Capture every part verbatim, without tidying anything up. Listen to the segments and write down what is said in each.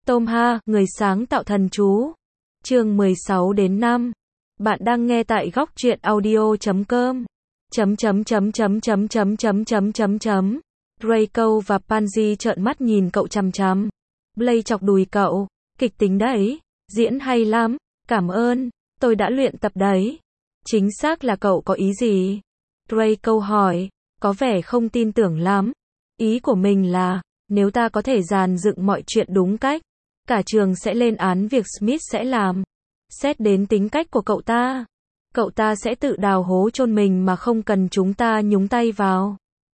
Tom Ha, người sáng tạo thần chú. Chương mười sáu đến năm. Bạn đang nghe tại góc truyện audio chấm com. Chấm chấm chấm chấm chấm chấm chấm chấm chấm chấm. Draco và Pansy trợn mắt nhìn cậu chằm chằm. Blake chọc đùi cậu, kịch tính đấy, diễn hay lắm, cảm ơn, tôi đã luyện tập đấy. Chính xác là cậu có ý gì? Draco hỏi, có vẻ không tin tưởng lắm. Ý của mình là, nếu ta có thể dàn dựng mọi chuyện đúng cách, cả trường sẽ lên án việc Smith sẽ làm. Xét đến tính cách của cậu ta, cậu ta sẽ tự đào hố chôn mình mà không cần chúng ta nhúng tay vào.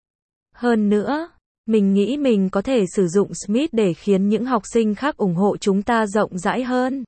Hơn nữa, mình nghĩ mình có thể sử dụng Smith để khiến những học sinh khác ủng hộ chúng ta rộng rãi hơn.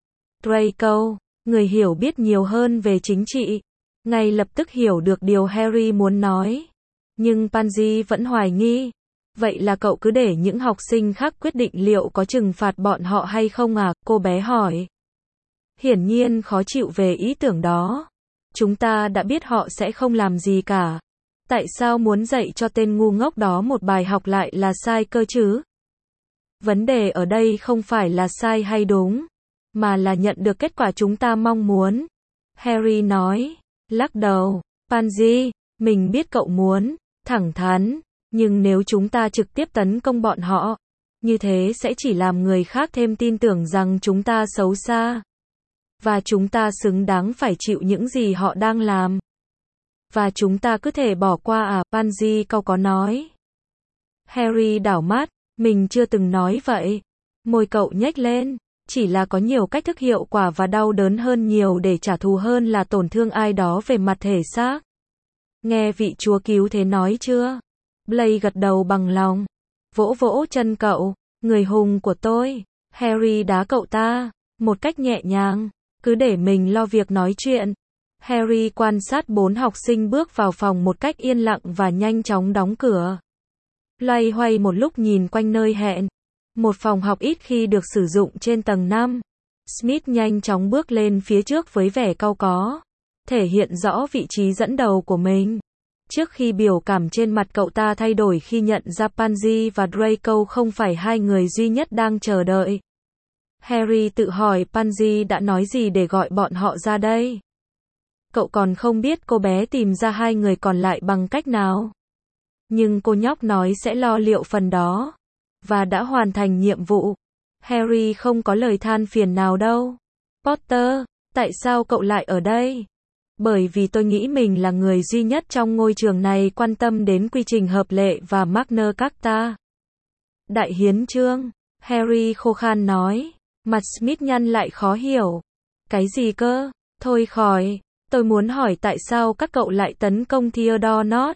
Draco, người hiểu biết nhiều hơn về chính trị, ngay lập tức hiểu được điều Harry muốn nói. Nhưng Pansy vẫn hoài nghi. Vậy là cậu cứ để những học sinh khác quyết định liệu có trừng phạt bọn họ hay không à? Cô bé hỏi. Hiển nhiên khó chịu về ý tưởng đó. Chúng ta đã biết họ sẽ không làm gì cả. Tại sao muốn dạy cho tên ngu ngốc đó một bài học lại là sai cơ chứ? Vấn đề ở đây không phải là sai hay đúng, mà là nhận được kết quả chúng ta mong muốn. Harry nói, lắc đầu. Pansy, mình biết cậu muốn, thẳng thắn, nhưng nếu chúng ta trực tiếp tấn công bọn họ, như thế sẽ chỉ làm người khác thêm tin tưởng rằng chúng ta xấu xa. Và chúng ta xứng đáng phải chịu những gì họ đang làm. Và chúng ta cứ thể bỏ qua à? Pansy cau có nói. Harry đảo mắt, mình chưa từng nói vậy. Môi cậu nhếch lên, chỉ là có nhiều cách thức hiệu quả và đau đớn hơn nhiều để trả thù hơn là tổn thương ai đó về mặt thể xác. Nghe vị chúa cứu thế nói chưa? Blake gật đầu bằng lòng. Vỗ vỗ chân cậu, người hùng của tôi. Harry đá cậu ta, một cách nhẹ nhàng, cứ để mình lo việc nói chuyện. Harry quan sát bốn học sinh bước vào phòng một cách yên lặng và nhanh chóng đóng cửa. Loay hoay một lúc nhìn quanh nơi hẹn. Một phòng học ít khi được sử dụng trên tầng năm. Smith nhanh chóng bước lên phía trước với vẻ cau có, thể hiện rõ vị trí dẫn đầu của mình. Trước khi biểu cảm trên mặt cậu ta thay đổi khi nhận ra Pansy và Draco không phải hai người duy nhất đang chờ đợi. Harry tự hỏi Pansy đã nói gì để gọi bọn họ ra đây. Cậu còn không biết cô bé tìm ra hai người còn lại bằng cách nào. Nhưng cô nhóc nói sẽ lo liệu phần đó. Và đã hoàn thành nhiệm vụ. Harry không có lời than phiền nào đâu. Potter, tại sao cậu lại ở đây? Bởi vì tôi nghĩ mình là người duy nhất trong ngôi trường này quan tâm đến quy trình hợp lệ và Magna Carta. Đại hiến chương, Harry khô khan nói. Mặt Smith nhăn lại khó hiểu. Cái gì cơ? Thôi khỏi, tôi muốn hỏi tại sao các cậu lại tấn công Theodore Nott?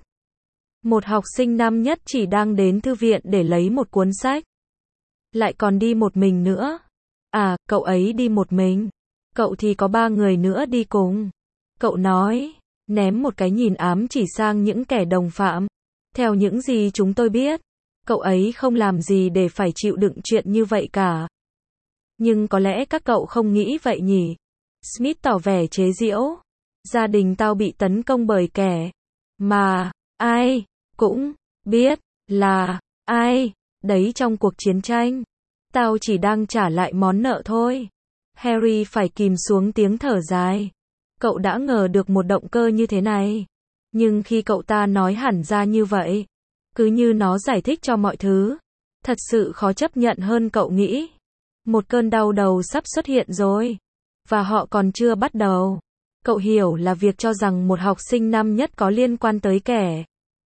Một học sinh năm nhất chỉ đang đến thư viện để lấy một cuốn sách. Lại còn đi một mình nữa. À, cậu ấy đi một mình. Cậu thì có ba người nữa đi cùng. Cậu nói, ném một cái nhìn ám chỉ sang những kẻ đồng phạm. Theo những gì chúng tôi biết, cậu ấy không làm gì để phải chịu đựng chuyện như vậy cả. Nhưng có lẽ các cậu không nghĩ vậy nhỉ? Smith tỏ vẻ chế giễu. Gia đình tao bị tấn công bởi kẻ mà ai cũng biết là ai đấy trong cuộc chiến tranh. Tao chỉ đang trả lại món nợ thôi. Harry phải kìm xuống tiếng thở dài. Cậu đã ngờ được một động cơ như thế này. Nhưng khi cậu ta nói hẳn ra như vậy, cứ như nó giải thích cho mọi thứ, thật sự khó chấp nhận hơn cậu nghĩ. Một cơn đau đầu sắp xuất hiện rồi. Và họ còn chưa bắt đầu. Cậu hiểu là việc cho rằng một học sinh năm nhất có liên quan tới kẻ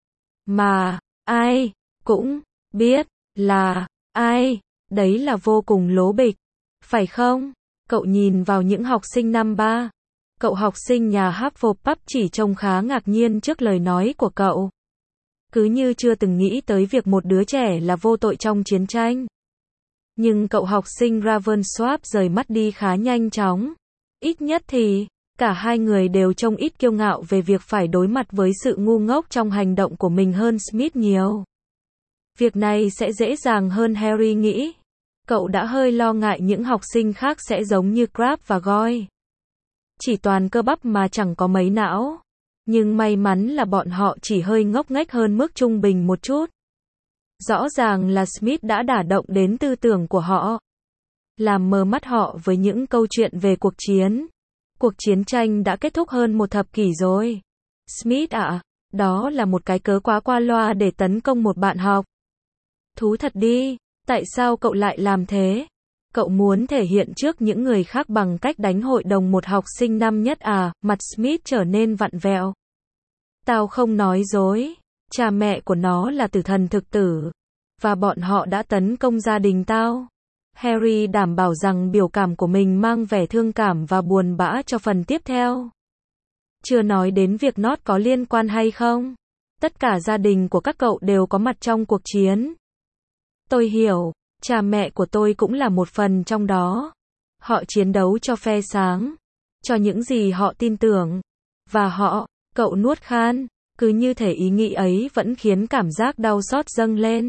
mà ai cũng biết là ai, đấy là vô cùng lố bịch. Phải không? Cậu nhìn vào những học sinh năm ba. Cậu học sinh nhà Hufflepuff chỉ trông khá ngạc nhiên trước lời nói của cậu. Cứ như chưa từng nghĩ tới việc một đứa trẻ là vô tội trong chiến tranh. Nhưng cậu học sinh Ravensworth rời mắt đi khá nhanh chóng. Ít nhất thì, cả hai người đều trông ít kiêu ngạo về việc phải đối mặt với sự ngu ngốc trong hành động của mình hơn Smith nhiều. Việc này sẽ dễ dàng hơn Harry nghĩ. Cậu đã hơi lo ngại những học sinh khác sẽ giống như Crabbe và Goyle. Chỉ toàn cơ bắp mà chẳng có mấy não. Nhưng may mắn là bọn họ chỉ hơi ngốc nghếch hơn mức trung bình một chút. Rõ ràng là Smith đã đả động đến tư tưởng của họ. làm mờ mắt họ với những câu chuyện về cuộc chiến. Cuộc chiến tranh đã kết thúc hơn một thập kỷ rồi. Smith ạ, à, đó là một cái cớ quá qua loa để tấn công một bạn học. Thú thật đi, tại sao cậu lại làm thế? Cậu muốn thể hiện trước những người khác bằng cách đánh hội đồng một học sinh năm nhất à? Mặt Smith trở nên vặn vẹo. Tao không nói dối. Cha mẹ của nó là tử thần thực tử. Và bọn họ đã tấn công gia đình tao. Harry đảm bảo rằng biểu cảm của mình mang vẻ thương cảm và buồn bã cho phần tiếp theo. Chưa nói đến việc Nott có liên quan hay không. Tất cả gia đình của các cậu đều có mặt trong cuộc chiến. Tôi hiểu, cha mẹ của tôi cũng là một phần trong đó. Họ chiến đấu cho phe sáng, cho những gì họ tin tưởng. Và họ, cậu nuốt khan, cứ như thể ý nghĩ ấy vẫn khiến cảm giác đau xót dâng lên.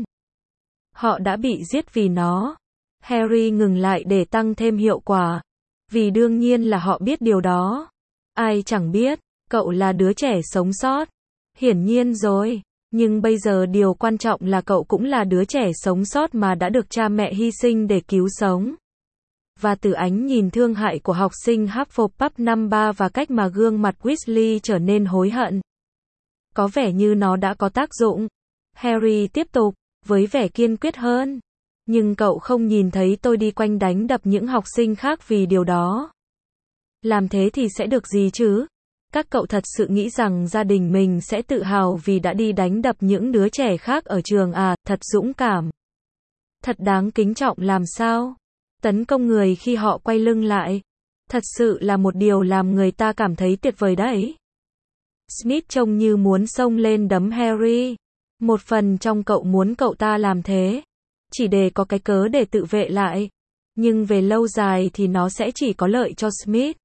Họ đã bị giết vì nó. Harry ngừng lại để tăng thêm hiệu quả. Vì đương nhiên là họ biết điều đó. Ai chẳng biết, cậu là đứa trẻ sống sót. Hiển nhiên rồi. Nhưng bây giờ điều quan trọng là cậu cũng là đứa trẻ sống sót mà đã được cha mẹ hy sinh để cứu sống. Và từ ánh nhìn thương hại của học sinh Hufflepuff năm ba và cách mà gương mặt Weasley trở nên hối hận. Có vẻ như nó đã có tác dụng. Harry tiếp tục, với vẻ kiên quyết hơn. Nhưng cậu không nhìn thấy tôi đi quanh đánh đập những học sinh khác vì điều đó. Làm thế thì sẽ được gì chứ? Các cậu thật sự nghĩ rằng gia đình mình sẽ tự hào vì đã đi đánh đập những đứa trẻ khác ở trường à? Thật dũng cảm. Thật đáng kính trọng làm sao? Tấn công người khi họ quay lưng lại. Thật sự là một điều làm người ta cảm thấy tuyệt vời đấy. Smith trông như muốn xông lên đấm Harry. Một phần trong cậu muốn cậu ta làm thế. Chỉ để có cái cớ để tự vệ lại. Nhưng về lâu dài thì nó sẽ chỉ có lợi cho Smith.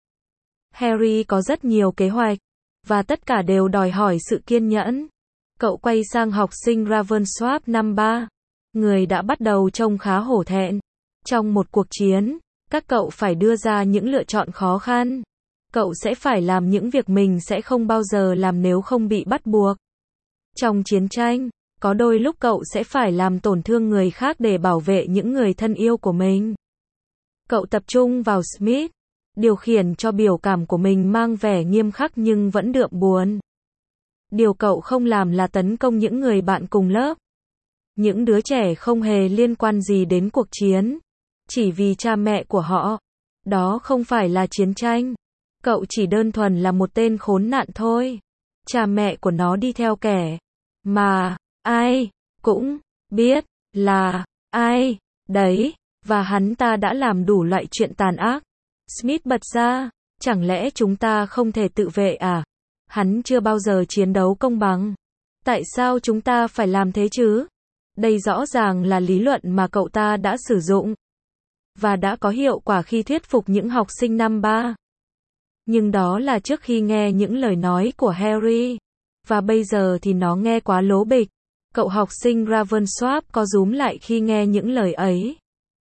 Harry có rất nhiều kế hoạch. Và tất cả đều đòi hỏi sự kiên nhẫn. Cậu quay sang học sinh Ravensworth năm ba. Người đã bắt đầu trông khá hổ thẹn. Trong một cuộc chiến, các cậu phải đưa ra những lựa chọn khó khăn. Cậu sẽ phải làm những việc mình sẽ không bao giờ làm nếu không bị bắt buộc. Trong chiến tranh, có đôi lúc cậu sẽ phải làm tổn thương người khác để bảo vệ những người thân yêu của mình. Cậu tập trung vào Smith, điều khiển cho biểu cảm của mình mang vẻ nghiêm khắc nhưng vẫn đượm buồn. Điều cậu không làm là tấn công những người bạn cùng lớp. Những đứa trẻ không hề liên quan gì đến cuộc chiến. Chỉ vì cha mẹ của họ. Đó không phải là chiến tranh. Cậu chỉ đơn thuần là một tên khốn nạn thôi. Cha mẹ của nó đi theo kẻ mà ai cũng biết là ai đấy. Và hắn ta đã làm đủ loại chuyện tàn ác. Smith bật ra. Chẳng lẽ chúng ta không thể tự vệ à? Hắn chưa bao giờ chiến đấu công bằng. Tại sao chúng ta phải làm thế chứ? Đây rõ ràng là lý luận mà cậu ta đã sử dụng. Và đã có hiệu quả khi thuyết phục những học sinh năm ba. Nhưng đó là trước khi nghe những lời nói của Harry. Và bây giờ thì nó nghe quá lố bịch. Cậu học sinh Ravensworth có rúm lại khi nghe những lời ấy.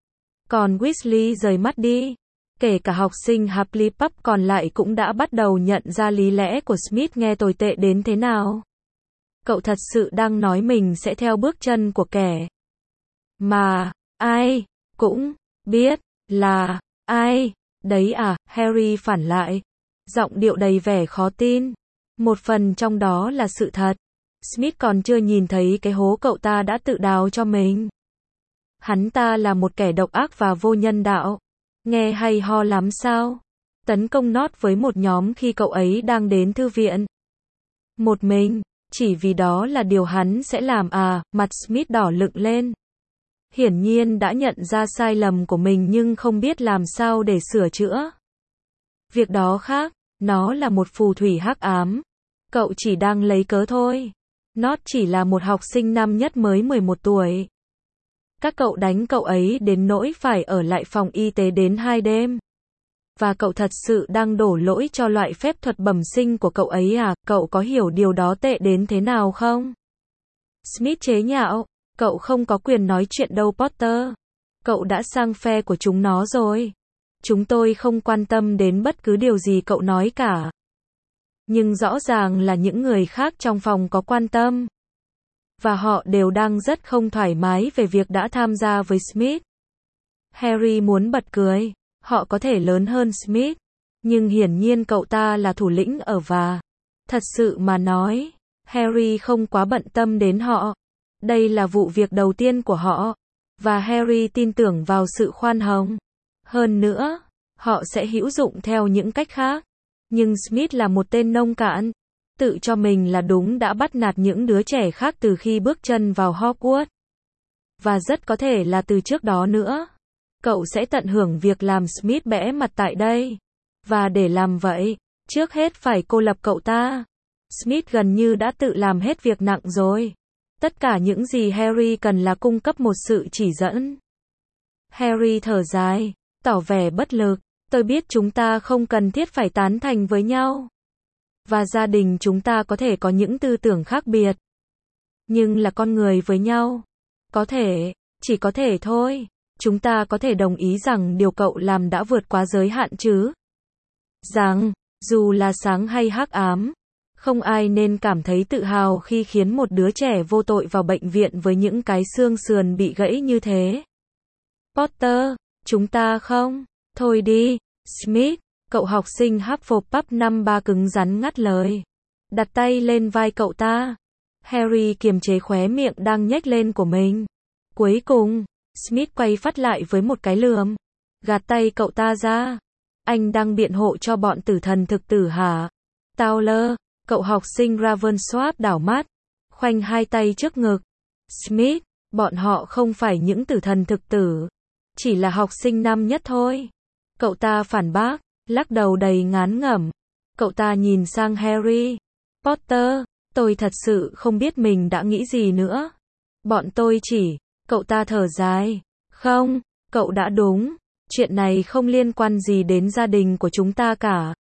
Còn Weasley rời mắt đi. Kể cả học sinh Hufflepuff còn lại cũng đã bắt đầu nhận ra lý lẽ của Smith nghe tồi tệ đến thế nào. Cậu thật sự đang nói mình sẽ theo bước chân của kẻ mà ai cũng biết là ai đấy à? Harry phản lại. Giọng điệu đầy vẻ khó tin. Một phần trong đó là sự thật. Smith còn chưa nhìn thấy cái hố cậu ta đã tự đào cho mình. Hắn ta là một kẻ độc ác và vô nhân đạo. Nghe hay ho lắm sao? Tấn công Nott với một nhóm khi cậu ấy đang đến thư viện. Một mình, chỉ vì đó là điều hắn sẽ làm à? Mặt Smith đỏ lựng lên. Hiển nhiên đã nhận ra sai lầm của mình nhưng không biết làm sao để sửa chữa. Việc đó khác, nó là một phù thủy hắc ám. Cậu chỉ đang lấy cớ thôi. Nott chỉ là một học sinh năm nhất mới mười một tuổi. Các cậu đánh cậu ấy đến nỗi phải ở lại phòng y tế đến hai đêm. Và cậu thật sự đang đổ lỗi cho loại phép thuật bẩm sinh của cậu ấy à? Cậu có hiểu điều đó tệ đến thế nào không? Smith chế nhạo. Cậu không có quyền nói chuyện đâu Potter. Cậu đã sang phe của chúng nó rồi. Chúng tôi không quan tâm đến bất cứ điều gì cậu nói cả. Nhưng rõ ràng là những người khác trong phòng có quan tâm. Và họ đều đang rất không thoải mái về việc đã tham gia với Smith. Harry muốn bật cười. Họ có thể lớn hơn Smith, nhưng hiển nhiên cậu ta là thủ lĩnh ở và, thật sự mà nói, Harry không quá bận tâm đến họ. Đây là vụ việc đầu tiên của họ, và Harry tin tưởng vào sự khoan hồng. Hơn nữa, họ sẽ hữu dụng theo những cách khác. Nhưng Smith là một tên nông cạn, tự cho mình là đúng đã bắt nạt những đứa trẻ khác từ khi bước chân vào Hogwarts. Và rất có thể là từ trước đó nữa. Cậu sẽ tận hưởng việc làm Smith bẽ mặt tại đây. Và để làm vậy, trước hết phải cô lập cậu ta. Smith gần như đã tự làm hết việc nặng rồi. Tất cả những gì Harry cần là cung cấp một sự chỉ dẫn. Harry thở dài, tỏ vẻ bất lực. Tôi biết chúng ta không cần thiết phải tán thành với nhau. Và gia đình chúng ta có thể có những tư tưởng khác biệt. Nhưng là con người với nhau. Có thể, chỉ có thể thôi. Chúng ta có thể đồng ý rằng điều cậu làm đã vượt quá giới hạn chứ. Rằng, dù là sáng hay hắc ám, không ai nên cảm thấy tự hào khi khiến một đứa trẻ vô tội vào bệnh viện với những cái xương sườn bị gãy như thế. Potter, chúng ta không? Thôi đi, Smith, cậu học sinh Hufflepuff năm ba cứng rắn ngắt lời. Đặt tay lên vai cậu ta. Harry kiềm chế khóe miệng đang nhếch lên của mình. Cuối cùng, Smith quay phát lại với một cái lườm. Gạt tay cậu ta ra. Anh đang biện hộ cho bọn tử thần thực tử hả? Towler, cậu học sinh Ravensworth đảo mắt, khoanh hai tay trước ngực. Smith, bọn họ không phải những tử thần thực tử, chỉ là học sinh năm nhất thôi. Cậu ta phản bác, lắc đầu đầy ngán ngẩm. Cậu ta nhìn sang Harry. Potter, tôi thật sự không biết mình đã nghĩ gì nữa. Bọn tôi chỉ, cậu ta thở dài. Không, cậu đã đúng. Chuyện này không liên quan gì đến gia đình của chúng ta cả.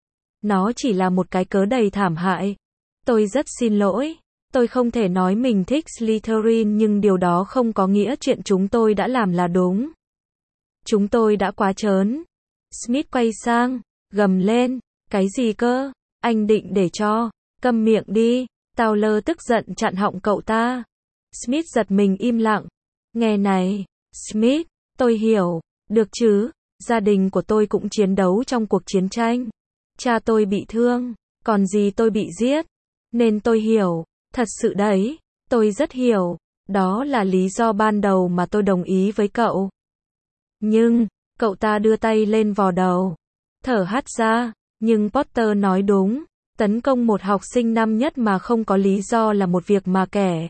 Nó chỉ là một cái cớ đầy thảm hại. Tôi rất xin lỗi. Tôi không thể nói mình thích Slytherin nhưng điều đó không có nghĩa chuyện chúng tôi đã làm là đúng. Chúng tôi đã quá trớn. Smith quay sang, gầm lên. Cái gì cơ? Anh định để cho. Câm miệng đi. Towler tức giận chặn họng cậu ta. Smith giật mình im lặng. Nghe này, Smith, tôi hiểu. Được chứ, gia đình của tôi cũng chiến đấu trong cuộc chiến tranh. Cha tôi bị thương, còn dì tôi bị giết. Nên tôi hiểu, thật sự đấy, tôi rất hiểu. Đó là lý do ban đầu mà tôi đồng ý với cậu. Nhưng, cậu ta đưa tay lên vò đầu, thở hắt ra. Nhưng Potter nói đúng, tấn công một học sinh năm nhất mà không có lý do là một việc mà kẻ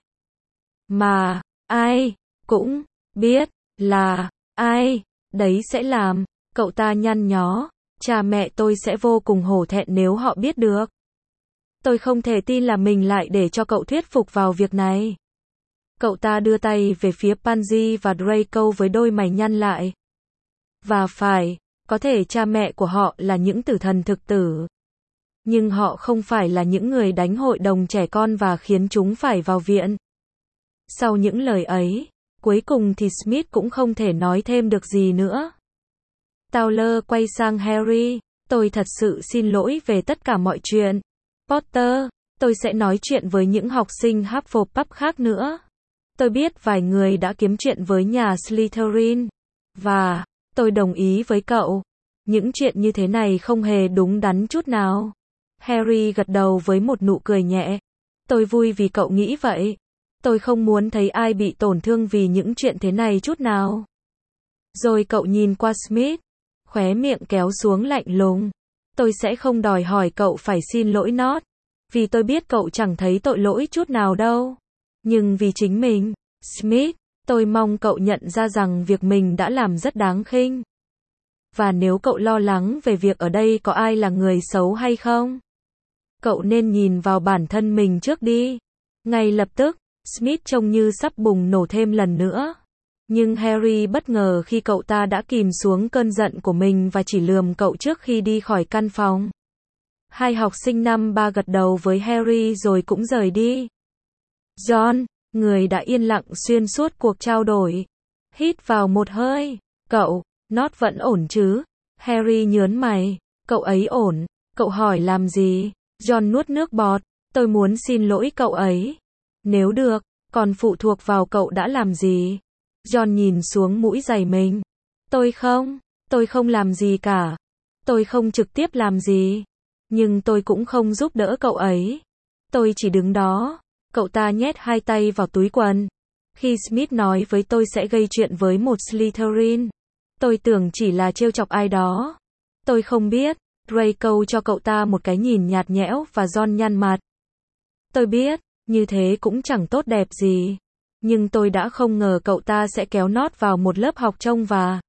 mà ai cũng biết là ai đấy sẽ làm. Cậu ta nhăn nhó. Cha mẹ tôi sẽ vô cùng hổ thẹn nếu họ biết được. Tôi không thể tin là mình lại để cho cậu thuyết phục vào việc này. Cậu ta đưa tay về phía Pansy và Draco với đôi mày nhăn lại. Và phải, có thể cha mẹ của họ là những tử thần thực tử. Nhưng họ không phải là những người đánh hội đồng trẻ con và khiến chúng phải vào viện. Sau những lời ấy, cuối cùng thì Smith cũng không thể nói thêm được gì nữa. Towler quay sang Harry. Tôi thật sự xin lỗi về tất cả mọi chuyện. Potter, tôi sẽ nói chuyện với những học sinh Hufflepuff khác nữa. Tôi biết vài người đã kiếm chuyện với nhà Slytherin. Và, tôi đồng ý với cậu. Những chuyện như thế này không hề đúng đắn chút nào. Harry gật đầu với một nụ cười nhẹ. Tôi vui vì cậu nghĩ vậy. Tôi không muốn thấy ai bị tổn thương vì những chuyện thế này chút nào. Rồi cậu nhìn qua Smith. Khóe miệng kéo xuống lạnh lùng. Tôi sẽ không đòi hỏi cậu phải xin lỗi nót. Vì tôi biết cậu chẳng thấy tội lỗi chút nào đâu. Nhưng vì chính mình, Smith, tôi mong cậu nhận ra rằng việc mình đã làm rất đáng khinh. Và nếu cậu lo lắng về việc ở đây có ai là người xấu hay không, cậu nên nhìn vào bản thân mình trước đi. Ngay lập tức, Smith trông như sắp bùng nổ thêm lần nữa. Nhưng Harry bất ngờ khi cậu ta đã kìm xuống cơn giận của mình và chỉ lườm cậu trước khi đi khỏi căn phòng. Hai học sinh năm ba gật đầu với Harry rồi cũng rời đi. John, người đã yên lặng xuyên suốt cuộc trao đổi, hít vào một hơi. Cậu, Nót vẫn ổn chứ? Harry nhớn mày. Cậu ấy ổn. Cậu hỏi làm gì? John nuốt nước bọt. Tôi muốn xin lỗi cậu ấy. Nếu được, còn phụ thuộc vào cậu đã làm gì. John nhìn xuống mũi giày mình. Tôi không, tôi không làm gì cả. Tôi không trực tiếp làm gì. Nhưng tôi cũng không giúp đỡ cậu ấy. Tôi chỉ đứng đó. Cậu ta nhét hai tay vào túi quần. Khi Smith nói với tôi sẽ gây chuyện với một Slytherin, tôi tưởng chỉ là trêu chọc ai đó. Tôi không biết. Draco cho cậu ta một cái nhìn nhạt nhẽo và Ron nhăn mặt. Tôi biết, như thế cũng chẳng tốt đẹp gì. Nhưng tôi đã không ngờ cậu ta sẽ kéo nót vào một lớp học trông và...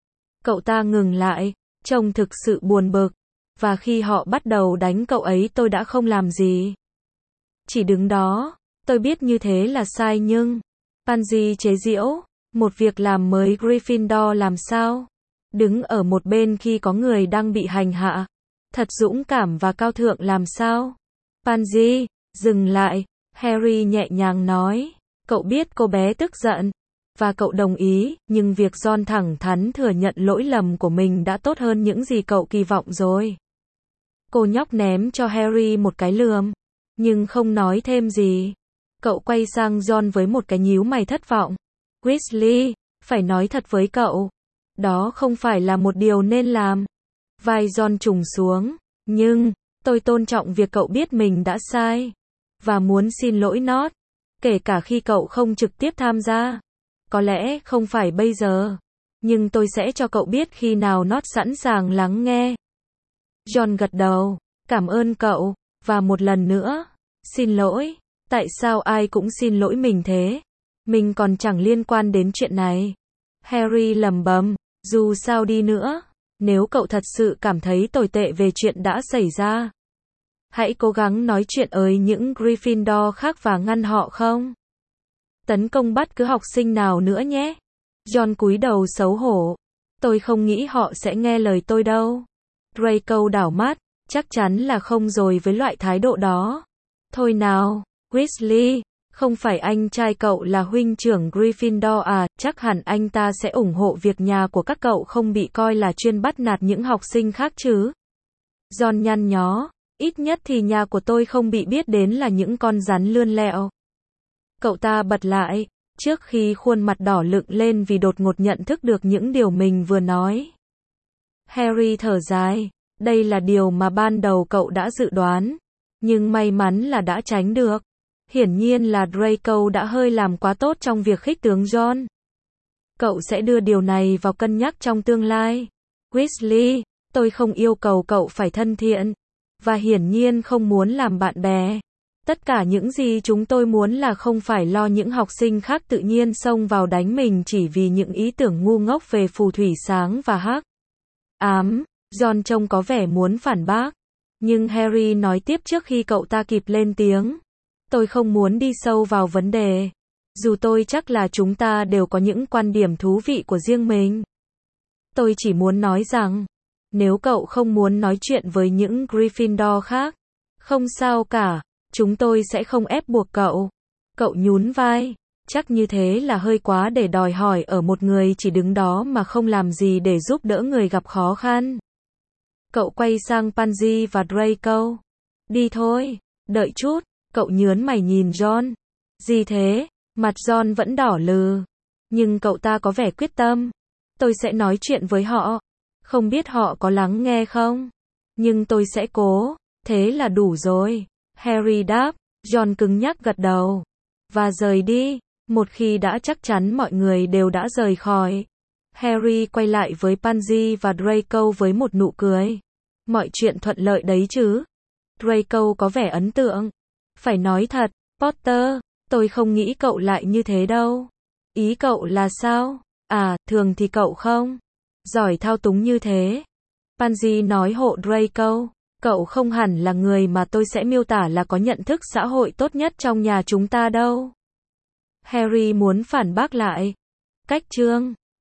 Cậu ta ngừng lại, trông thực sự buồn bực. Và khi họ bắt đầu đánh cậu ấy tôi đã không làm gì. Chỉ đứng đó. Tôi biết như thế là sai nhưng... Pansy chế giễu. Một việc làm mới Gryffindor làm sao? Đứng ở một bên khi có người đang bị hành hạ. Thật dũng cảm và cao thượng làm sao? Pansy, dừng lại. Harry nhẹ nhàng nói. Cậu biết cô bé tức giận. Và cậu đồng ý, nhưng việc Ron thẳng thắn thừa nhận lỗi lầm của mình đã tốt hơn những gì cậu kỳ vọng rồi. Cô nhóc ném cho Harry một cái lườm. Nhưng không nói thêm gì. Cậu quay sang Ron với một cái nhíu mày thất vọng. Weasley, phải nói thật với cậu. Đó không phải là một điều nên làm. Vai Ron trùng xuống. Nhưng, tôi tôn trọng việc cậu biết mình đã sai. Và muốn xin lỗi Nót. Kể cả khi cậu không trực tiếp tham gia. Có lẽ không phải bây giờ. Nhưng tôi sẽ cho cậu biết khi nào Nót sẵn sàng lắng nghe. John gật đầu. Cảm ơn cậu. Và một lần nữa. Xin lỗi. Tại sao ai cũng xin lỗi mình thế? Mình còn chẳng liên quan đến chuyện này. Harry lẩm bẩm. Dù sao đi nữa. Nếu cậu thật sự cảm thấy tồi tệ về chuyện đã xảy ra. Hãy cố gắng nói chuyện với những Gryffindor khác và ngăn họ không. Tấn công bất cứ học sinh nào nữa nhé. John cúi đầu xấu hổ. Tôi không nghĩ họ sẽ nghe lời tôi đâu. Draco đảo mắt. Chắc chắn là không rồi với loại thái độ đó. Thôi nào, Weasley, không phải anh trai cậu là huynh trưởng Gryffindor à, chắc hẳn anh ta sẽ ủng hộ việc nhà của các cậu không bị coi là chuyên bắt nạt những học sinh khác chứ. Ron nhăn nhó, ít nhất thì nhà của tôi không bị biết đến là những con rắn lươn lẹo. Cậu ta bật lại, trước khi khuôn mặt đỏ lựng lên vì đột ngột nhận thức được những điều mình vừa nói. Harry thở dài, đây là điều mà ban đầu cậu đã dự đoán, nhưng may mắn là đã tránh được. Hiển nhiên là Draco đã hơi làm quá tốt trong việc khích tướng John. Cậu sẽ đưa điều này vào cân nhắc trong tương lai. Weasley, tôi không yêu cầu cậu phải thân thiện, và hiển nhiên không muốn làm bạn bè. Tất cả những gì chúng tôi muốn là không phải lo những học sinh khác tự nhiên xông vào đánh mình chỉ vì những ý tưởng ngu ngốc về phù thủy sáng và hắc ám. John trông có vẻ muốn phản bác. Nhưng Harry nói tiếp trước khi cậu ta kịp lên tiếng. Tôi không muốn đi sâu vào vấn đề. Dù tôi chắc là chúng ta đều có những quan điểm thú vị của riêng mình. Tôi chỉ muốn nói rằng, nếu cậu không muốn nói chuyện với những Gryffindor khác, không sao cả, chúng tôi sẽ không ép buộc cậu. Cậu nhún vai, chắc như thế là hơi quá để đòi hỏi ở một người chỉ đứng đó mà không làm gì để giúp đỡ người gặp khó khăn. Cậu quay sang Pansy và Draco. Đi thôi, đợi chút, cậu nhớn mày nhìn John. Gì thế? Mặt John vẫn đỏ lừ. Nhưng cậu ta có vẻ quyết tâm. Tôi sẽ nói chuyện với họ. Không biết họ có lắng nghe không? Nhưng tôi sẽ cố. Thế là đủ rồi. Harry đáp. John cứng nhắc gật đầu. Và rời đi. Một khi đã chắc chắn mọi người đều đã rời khỏi. Harry quay lại với Pansy và Draco với một nụ cười. Mọi chuyện thuận lợi đấy chứ? Draco có vẻ ấn tượng. Phải nói thật, Potter, tôi không nghĩ cậu lại như thế đâu. Ý cậu là sao? À, thường thì cậu không giỏi thao túng như thế. Pansy nói hộ Draco. Cậu không hẳn là người mà tôi sẽ miêu tả là có nhận thức xã hội tốt nhất trong nhà chúng ta đâu. Harry muốn phản bác lại. Cách chương